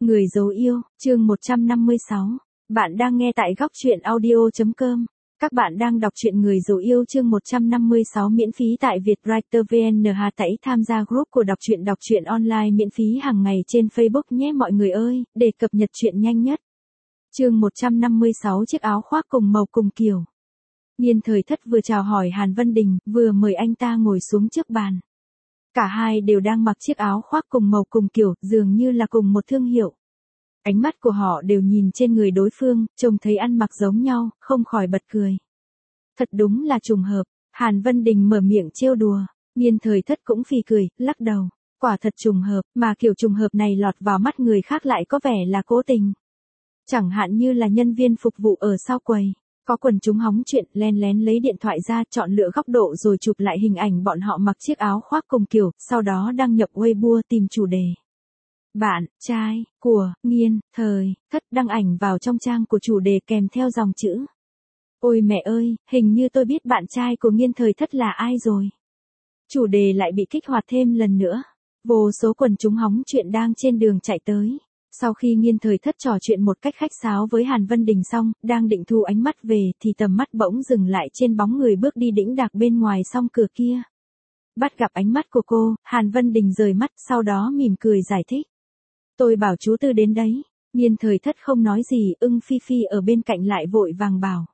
Người dấu yêu, chương 156. Bạn đang nghe tại góc truyện audio.com. Các bạn đang đọc truyện Người dấu yêu chương 156 miễn phí tại Vietwriter VN. Hãy tham gia group của đọc truyện online miễn phí hàng ngày trên Facebook nhé mọi người ơi, để cập nhật truyện nhanh nhất. Chương 156 chiếc áo khoác cùng màu cùng kiểu. Niên Thời Thất vừa chào hỏi Hàn Vân Đình, vừa mời anh ta ngồi xuống trước bàn. Cả hai đều đang mặc chiếc áo khoác cùng màu cùng kiểu, dường như là cùng một thương hiệu. Ánh mắt của họ đều nhìn trên người đối phương, trông thấy ăn mặc giống nhau, không khỏi bật cười. Thật đúng là trùng hợp, Hàn Vân Đình mở miệng trêu đùa, Niên Thời Thất cũng phì cười, lắc đầu. Quả thật trùng hợp, mà kiểu trùng hợp này lọt vào mắt người khác lại có vẻ là cố tình. Chẳng hạn như là nhân viên phục vụ ở sau quầy. Có quần chúng hóng chuyện len lén lấy điện thoại ra chọn lựa góc độ rồi chụp lại hình ảnh bọn họ mặc chiếc áo khoác cùng kiểu, sau đó đăng nhập Weibo tìm chủ đề. Bạn, trai, của, Niên, Thời, Thất đăng ảnh vào trong trang của chủ đề kèm theo dòng chữ. Ôi mẹ ơi, hình như tôi biết bạn trai của Niên Thời Thất là ai rồi. Chủ đề lại bị kích hoạt thêm lần nữa. Vô số quần chúng hóng chuyện đang trên đường chạy tới. Sau khi Niên Thời Thất trò chuyện một cách khách sáo với Hàn Vân Đình xong, đang định thu ánh mắt về thì tầm mắt bỗng dừng lại trên bóng người bước đi đĩnh đạc bên ngoài song cửa kia. Bắt gặp ánh mắt của cô, Hàn Vân Đình rời mắt sau đó mỉm cười giải thích. Tôi bảo chú Tư đến đấy. Niên Thời Thất không nói gì, Ưng Phi Phi ở bên cạnh lại vội vàng bảo.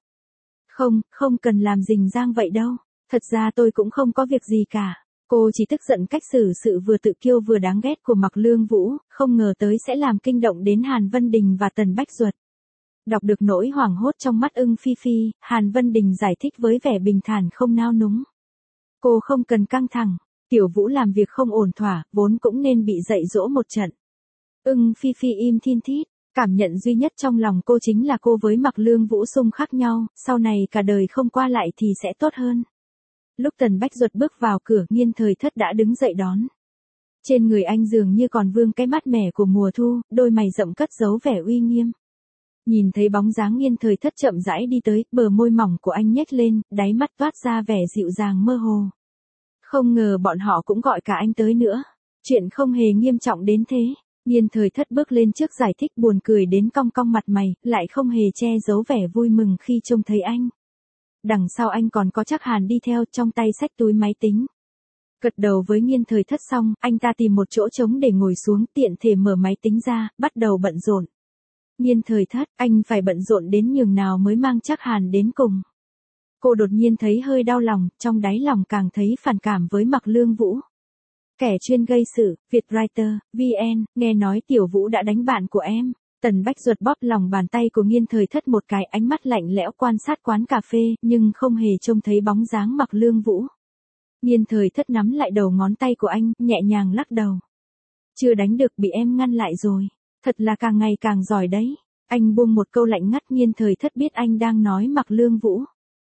Không cần làm rình rang vậy đâu. Thật ra tôi cũng không có việc gì cả. Cô chỉ tức giận cách xử sự vừa tự kiêu vừa đáng ghét của Mạc Lương Vũ, không ngờ tới sẽ làm kinh động đến Hàn Vân Đình và Tần Bách Duật. Đọc được nỗi hoảng hốt trong mắt Ưng Phi Phi, Hàn Vân Đình giải thích với vẻ bình thản không nao núng. Cô không cần căng thẳng, Tiểu Vũ làm việc không ổn thỏa, vốn cũng nên bị dạy dỗ một trận. Ưng Phi Phi im thiên thít, cảm nhận duy nhất trong lòng cô chính là cô với Mạc Lương Vũ xung khắc nhau, sau này cả đời không qua lại thì sẽ tốt hơn. Lúc Tần Bách Duật bước vào cửa, Niên Thời Thất đã đứng dậy đón. Trên người anh dường như còn vương cái mát mẻ của mùa thu, đôi mày rậm cất giấu vẻ uy nghiêm. Nhìn thấy bóng dáng Niên Thời Thất chậm rãi đi tới, bờ môi mỏng của anh nhếch lên, đáy mắt toát ra vẻ dịu dàng mơ hồ. Không ngờ bọn họ cũng gọi cả anh tới nữa. Chuyện không hề nghiêm trọng đến thế. Niên Thời Thất bước lên trước giải thích buồn cười đến cong cong mặt mày, lại không hề che giấu vẻ vui mừng khi trông thấy anh. Đằng sau anh còn có Trác Hàn đi theo, trong tay xách túi máy tính. Gật đầu với Niên Thời Thất xong, anh ta tìm một chỗ trống để ngồi xuống, tiện thể mở máy tính ra, bắt đầu bận rộn. Niên Thời Thất, anh phải bận rộn đến nhường nào mới mang Trác Hàn đến cùng. Cô đột nhiên thấy hơi đau lòng, trong đáy lòng càng thấy phản cảm với Mạc Lương Vũ. Kẻ chuyên gây sự, Vietwriter, VN, nghe nói Tiểu Vũ đã đánh bạn của em. Tần Bách Duật bóp lòng bàn tay của Niên Thời Thất một cái, ánh mắt lạnh lẽo quan sát quán cà phê, nhưng không hề trông thấy bóng dáng Mạc Lương Vũ. Niên Thời Thất nắm lại đầu ngón tay của anh, nhẹ nhàng lắc đầu. Chưa đánh được, bị em ngăn lại rồi. Thật là càng ngày càng giỏi đấy. Anh buông một câu lạnh ngắt. Niên Thời Thất biết anh đang nói Mạc Lương Vũ.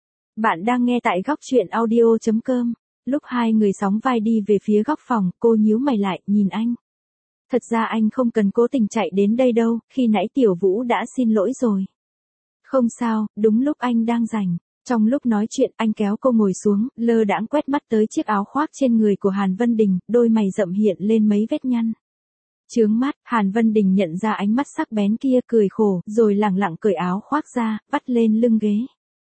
Bạn đang nghe tại góc truyện audio.com. Lúc hai người sóng vai đi về phía góc phòng, cô nhíu mày lại, nhìn anh. Thật ra anh không cần cố tình chạy đến đây đâu, khi nãy Tiểu Vũ đã xin lỗi rồi. Không sao, đúng lúc anh đang rảnh. Trong lúc nói chuyện, anh kéo cô ngồi xuống, lơ đãng quét mắt tới chiếc áo khoác trên người của Hàn Vân Đình, đôi mày rậm hiện lên mấy vết nhăn. Chướng mắt, Hàn Vân Đình nhận ra ánh mắt sắc bén kia, cười khổ, rồi lẳng lặng cởi áo khoác ra, vắt lên lưng ghế.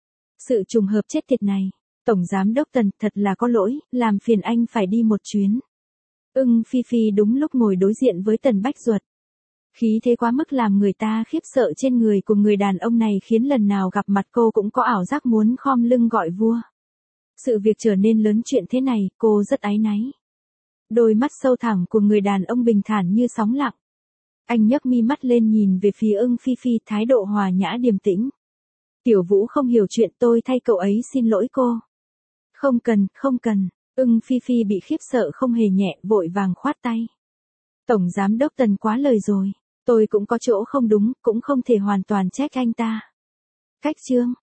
Sự trùng hợp chết tiệt này. Tổng Giám đốc Tần, thật là có lỗi, làm phiền anh phải đi một chuyến. Ưng Phi Phi đúng lúc ngồi đối diện với Tần Bách Duật. Khí thế quá mức làm người ta khiếp sợ trên người của người đàn ông này khiến lần nào gặp mặt cô cũng có ảo giác muốn khom lưng gọi vua. Sự việc trở nên lớn chuyện thế này, cô rất áy náy. Đôi mắt sâu thẳm của người đàn ông bình thản như sóng lặng. Anh nhấc mi mắt lên nhìn về phía Ưng Phi Phi, thái độ hòa nhã điềm tĩnh. Tiểu Vũ không hiểu chuyện, tôi thay cậu ấy xin lỗi cô. Không cần. Ưng Phi Phi bị khiếp sợ không hề nhẹ, vội vàng khoát tay. Tổng Giám đốc Tần quá lời rồi. Tôi cũng có chỗ không đúng, cũng không thể hoàn toàn trách anh ta. Cách chương,